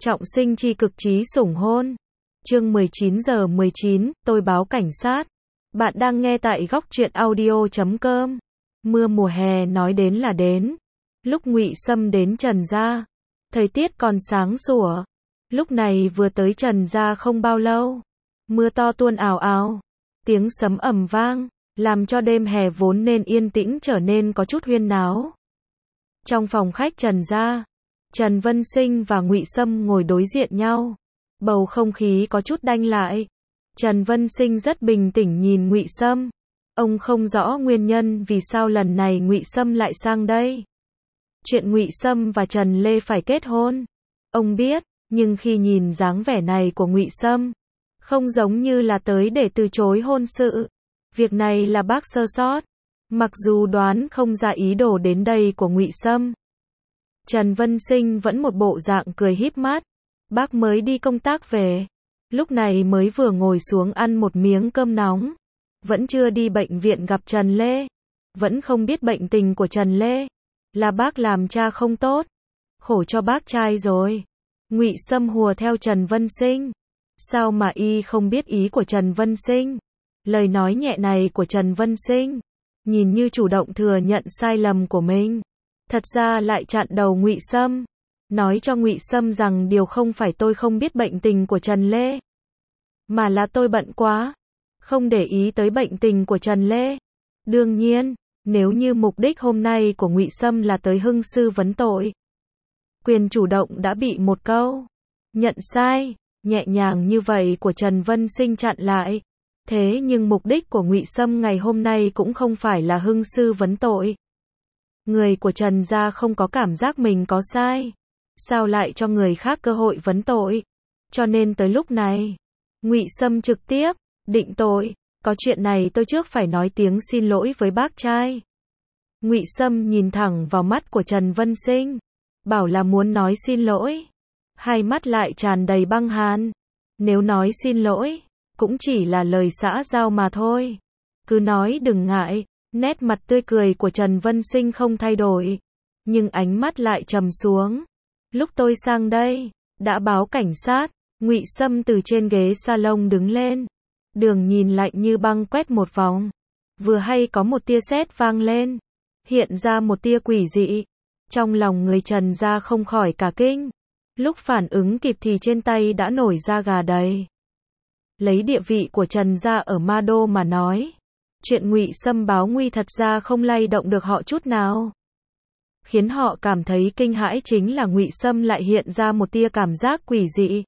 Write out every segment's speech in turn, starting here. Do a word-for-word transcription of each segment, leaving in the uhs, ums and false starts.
Trọng sinh chi cực trí sủng hôn. Chương mười chín giờ mười chín, tôi báo cảnh sát. Bạn đang nghe tại góc truyện audio chấm com. Mưa mùa hè nói đến là đến. Lúc Ngụy Sâm đến Trần gia, thời tiết còn sáng sủa. Lúc này vừa tới Trần gia không bao lâu, mưa to tuôn ào ào, tiếng sấm ầm vang, làm cho đêm hè vốn nên yên tĩnh trở nên có chút huyên náo. Trong phòng khách Trần gia, Trần Vân Sinh và Ngụy Sâm ngồi đối diện nhau. Bầu không khí có chút đanh lại. Trần Vân Sinh rất bình tĩnh nhìn Ngụy Sâm. Ông không rõ nguyên nhân vì sao lần này Ngụy Sâm lại sang đây. Chuyện Ngụy Sâm và Trần Lê phải kết hôn, ông biết, nhưng khi nhìn dáng vẻ này của Ngụy Sâm, không giống như là tới để từ chối hôn sự. Việc này là bác sơ sót. Mặc dù đoán không ra ý đồ đến đây của Ngụy Sâm, Trần Vân Sinh vẫn một bộ dạng cười híp mắt. Bác mới đi công tác về, lúc này mới vừa ngồi xuống ăn một miếng cơm nóng. Vẫn chưa đi bệnh viện gặp Trần Lê, vẫn không biết bệnh tình của Trần Lê. Là bác làm cha không tốt, khổ cho bác trai rồi. Ngụy Sâm hùa theo Trần Vân Sinh. Sao mà y không biết ý của Trần Vân Sinh? Lời nói nhẹ này của Trần Vân Sinh, nhìn như chủ động thừa nhận sai lầm của mình, thật ra lại chặn đầu Ngụy Sâm, nói cho Ngụy Sâm rằng điều không phải tôi không biết bệnh tình của Trần Lê, mà là tôi bận quá, không để ý tới bệnh tình của Trần Lê. Đương nhiên, nếu như mục đích hôm nay của Ngụy Sâm là tới hưng sư vấn tội, quyền chủ động đã bị một câu nhận sai nhẹ nhàng như vậy của Trần Vân Sinh chặn lại. Thế nhưng mục đích của Ngụy Sâm ngày hôm nay cũng không phải là hưng sư vấn tội. Người của Trần gia không có cảm giác mình có sai, sao lại cho người khác cơ hội vấn tội? Cho nên tới lúc này, Ngụy Sâm trực tiếp định tội. Có chuyện này tôi trước phải nói tiếng xin lỗi với bác trai. Ngụy Sâm nhìn thẳng vào mắt của Trần Vân Sinh, bảo là muốn nói xin lỗi, hai mắt lại tràn đầy băng hàn. Nếu nói xin lỗi, cũng chỉ là lời xã giao mà thôi. Cứ nói đừng ngại. Nét mặt tươi cười của Trần Vân Sinh không thay đổi, nhưng ánh mắt lại trầm xuống. Lúc tôi sang đây, đã báo cảnh sát. Ngụy Sâm từ trên ghế salon đứng lên, đường nhìn lạnh như băng quét một vòng. Vừa hay có một tia sét vang lên, hiện ra một tia quỷ dị. Trong lòng người Trần gia không khỏi cả kinh. Lúc phản ứng kịp thì trên tay đã nổi da gà đầy. Lấy địa vị của Trần gia ở Ma Đô mà nói, chuyện Ngụy Sâm báo nguy thật ra không lay động được họ chút nào. Khiến họ cảm thấy kinh hãi chính là Ngụy Sâm lại hiện ra một tia cảm giác quỷ dị.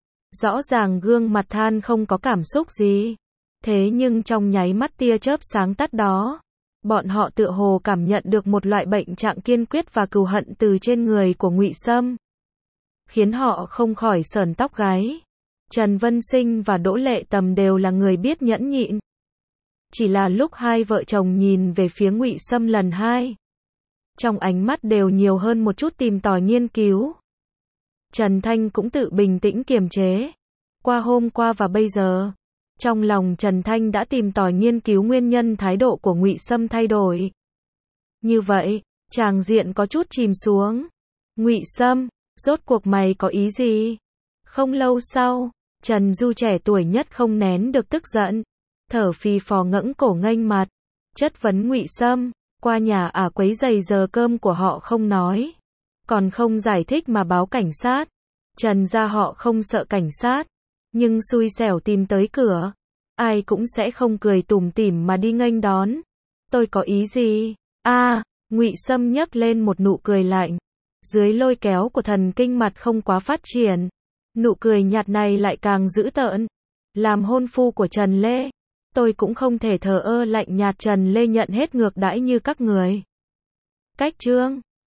Rõ ràng gương mặt than không có cảm xúc gì, thế nhưng trong nháy mắt tia chớp sáng tắt đó, bọn họ tựa hồ cảm nhận được một loại bệnh trạng kiên quyết và cừu hận từ trên người của Ngụy Sâm, khiến họ không khỏi sởn tóc gáy. Trần Vân Sinh và Đỗ Lệ Tầm đều là người biết nhẫn nhịn. Chỉ là lúc hai vợ chồng nhìn về phía Ngụy Sâm lần hai, trong ánh mắt đều nhiều hơn một chút tìm tòi nghiên cứu. Trần Thanh cũng tự bình tĩnh kiềm chế. Qua hôm qua và bây giờ, trong lòng Trần Thanh đã tìm tòi nghiên cứu nguyên nhân thái độ của Ngụy Sâm thay đổi. Như vậy, tràng diện có chút chìm xuống. Ngụy Sâm, rốt cuộc mày có ý gì? Không lâu sau, Trần Du trẻ tuổi nhất không nén được tức giận, thở phì phò ngẩng cổ nghênh mặt, chất vấn Ngụy Sâm. Qua nhà à quấy rầy giờ cơm của họ không nói, còn không giải thích mà báo cảnh sát. Trần gia họ không sợ cảnh sát, nhưng xui xẻo tìm tới cửa, ai cũng sẽ không cười tủm tỉm mà đi nghênh đón. Tôi có ý gì? A, à, Ngụy Sâm nhấc lên một nụ cười lạnh, dưới lôi kéo của thần kinh mặt không quá phát triển. Nụ cười nhạt này lại càng dữ tợn. Làm hôn phu của Trần Lê, tôi cũng không thể thờ ơ lạnh nhạt Trần Lê nhận hết ngược đãi như các người. Cách chương